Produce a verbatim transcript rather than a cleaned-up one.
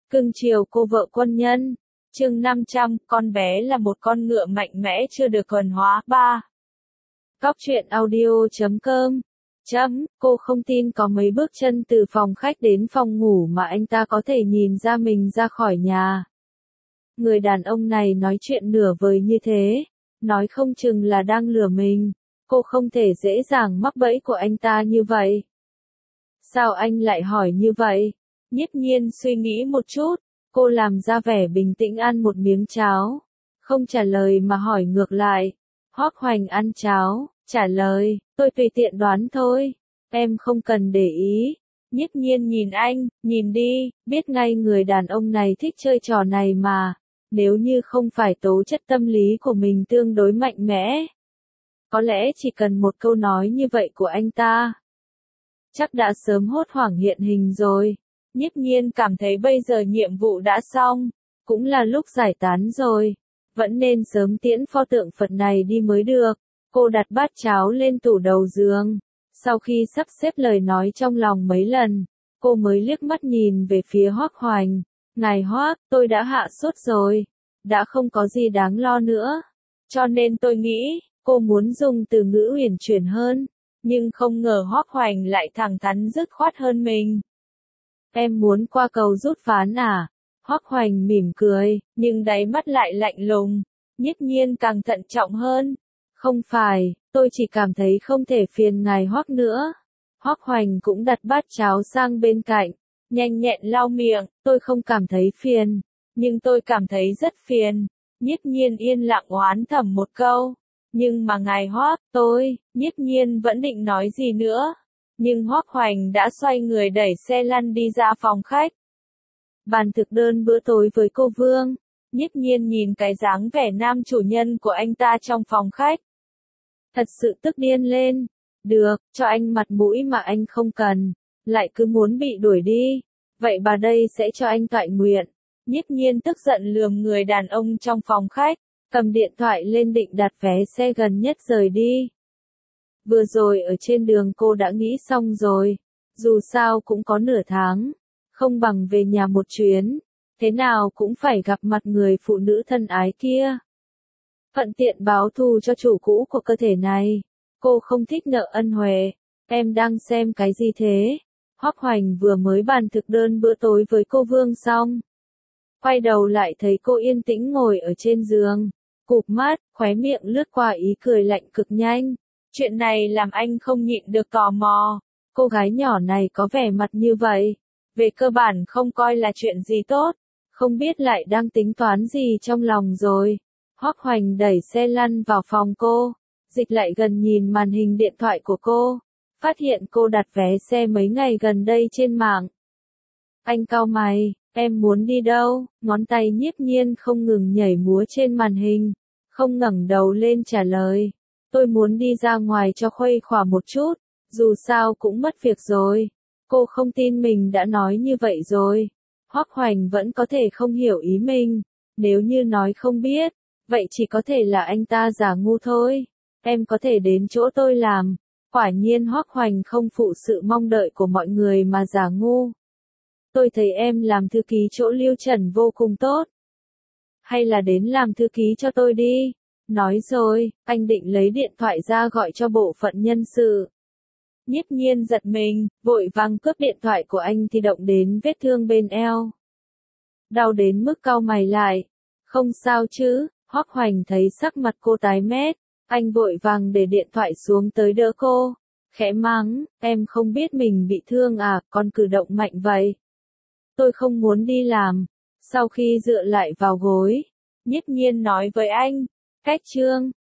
Cưng chiều cô vợ quân nhân. Chương năm trăm, con bé là một con ngựa mạnh mẽ chưa được thuần hóa. ba. Cóc truyện audio chấm com. Chấm, cô không tin có mấy bước chân từ phòng khách đến phòng ngủ mà anh ta có thể nhìn ra mình ra khỏi nhà. Người đàn ông này nói chuyện nửa vời như thế, nói không chừng là đang lừa mình. Cô không thể dễ dàng mắc bẫy của anh ta như vậy. Sao anh lại hỏi như vậy? Nhiếp Nhiên suy nghĩ một chút, cô làm ra vẻ bình tĩnh ăn một miếng cháo, không trả lời mà hỏi ngược lại. Hoắc Hoành ăn cháo, trả lời, tôi tùy tiện đoán thôi, em không cần để ý. Nhiếp Nhiên nhìn anh, nhìn đi, biết ngay người đàn ông này thích chơi trò này mà, nếu như không phải tố chất tâm lý của mình tương đối mạnh mẽ. Có lẽ chỉ cần một câu nói như vậy của anh ta, chắc đã sớm hốt hoảng hiện hình rồi. Nhiếp Nhiên cảm thấy bây giờ nhiệm vụ đã xong, cũng là lúc giải tán rồi, vẫn nên sớm tiễn pho tượng Phật này đi mới được. Cô đặt bát cháo lên tủ đầu giường, sau khi sắp xếp lời nói trong lòng mấy lần, cô mới liếc mắt nhìn về phía Hoắc Hoành. Ngài Hoắc, tôi đã hạ sốt rồi, đã không có gì đáng lo nữa, cho nên tôi nghĩ, cô muốn dùng từ ngữ uyển chuyển hơn, nhưng không ngờ Hoắc Hoành lại thẳng thắn dứt khoát hơn mình. Em muốn qua cầu rút ván à? Hoắc Hoành mỉm cười, nhưng đáy mắt lại lạnh lùng. Nhiếp Nhiên càng thận trọng hơn. Không phải, tôi chỉ cảm thấy không thể phiền ngài Hoắc nữa. Hoắc Hoành cũng đặt bát cháo sang bên cạnh, nhanh nhẹn lau miệng, tôi không cảm thấy phiền, nhưng tôi cảm thấy rất phiền. Nhiếp Nhiên yên lặng oán thầm một câu. Nhưng mà ngài Hoắc, tôi, Nhiếp Nhiên vẫn định nói gì nữa. Nhưng Hoắc Hoành đã xoay người đẩy xe lăn đi ra phòng khách. Bàn thực đơn bữa tối với cô Vương. Nhiếp Nhiên nhìn cái dáng vẻ nam chủ nhân của anh ta trong phòng khách, thật sự tức điên lên. Được, cho anh mặt mũi mà anh không cần, lại cứ muốn bị đuổi đi. Vậy bà đây sẽ cho anh toại nguyện. Nhiếp Nhiên tức giận lườm người đàn ông trong phòng khách, cầm điện thoại lên định đặt vé xe gần nhất rời đi. Vừa rồi ở trên đường cô đã nghĩ xong rồi, dù sao cũng có nửa tháng, không bằng về nhà một chuyến, thế nào cũng phải gặp mặt người phụ nữ thân ái kia. Thuận tiện báo thù cho chủ cũ của cơ thể này, cô không thích nợ ân huệ. Em đang xem cái gì thế? Hoắc Hoành vừa mới bàn thực đơn bữa tối với cô Vương xong, quay đầu lại thấy cô yên tĩnh ngồi ở trên giường, cụp mắt, khóe miệng lướt qua ý cười lạnh cực nhanh. Chuyện này làm anh không nhịn được tò mò. Cô gái nhỏ này có vẻ mặt như vậy, về cơ bản không coi là chuyện gì tốt, không biết lại đang tính toán gì trong lòng rồi. Hoắc Hoành đẩy xe lăn vào phòng cô, dịch lại gần nhìn màn hình điện thoại của cô, phát hiện cô đặt vé xe mấy ngày gần đây trên mạng. Anh cau mày, em muốn đi đâu? Ngón tay Nhiếp Nhiên không ngừng nhảy múa trên màn hình, không ngẩng đầu lên trả lời. Tôi muốn đi ra ngoài cho khuây khỏa một chút, dù sao cũng mất việc rồi. Cô không tin mình đã nói như vậy rồi. Hoắc Hoành vẫn có thể không hiểu ý mình, nếu như nói không biết, vậy chỉ có thể là anh ta giả ngu thôi. Em có thể đến chỗ tôi làm. Quả nhiên Hoắc Hoành không phụ sự mong đợi của mọi người mà giả ngu. Tôi thấy em làm thư ký chỗ Lưu Trần vô cùng tốt. Hay là đến làm thư ký cho tôi đi. Nói rồi, anh định lấy điện thoại ra gọi cho bộ phận nhân sự. Nhiếp Nhiên giật mình, vội vàng cướp điện thoại của anh thì động đến vết thương bên eo. Đau đến mức cau mày lại. Không sao chứ? Hoắc Hoành thấy sắc mặt cô tái mét, anh vội vàng để điện thoại xuống tới đỡ cô, khẽ mắng, em không biết mình bị thương à, còn cử động mạnh vậy. Tôi không muốn đi làm. Sau khi dựa lại vào gối, Nhiếp Nhiên nói với anh, cách chương,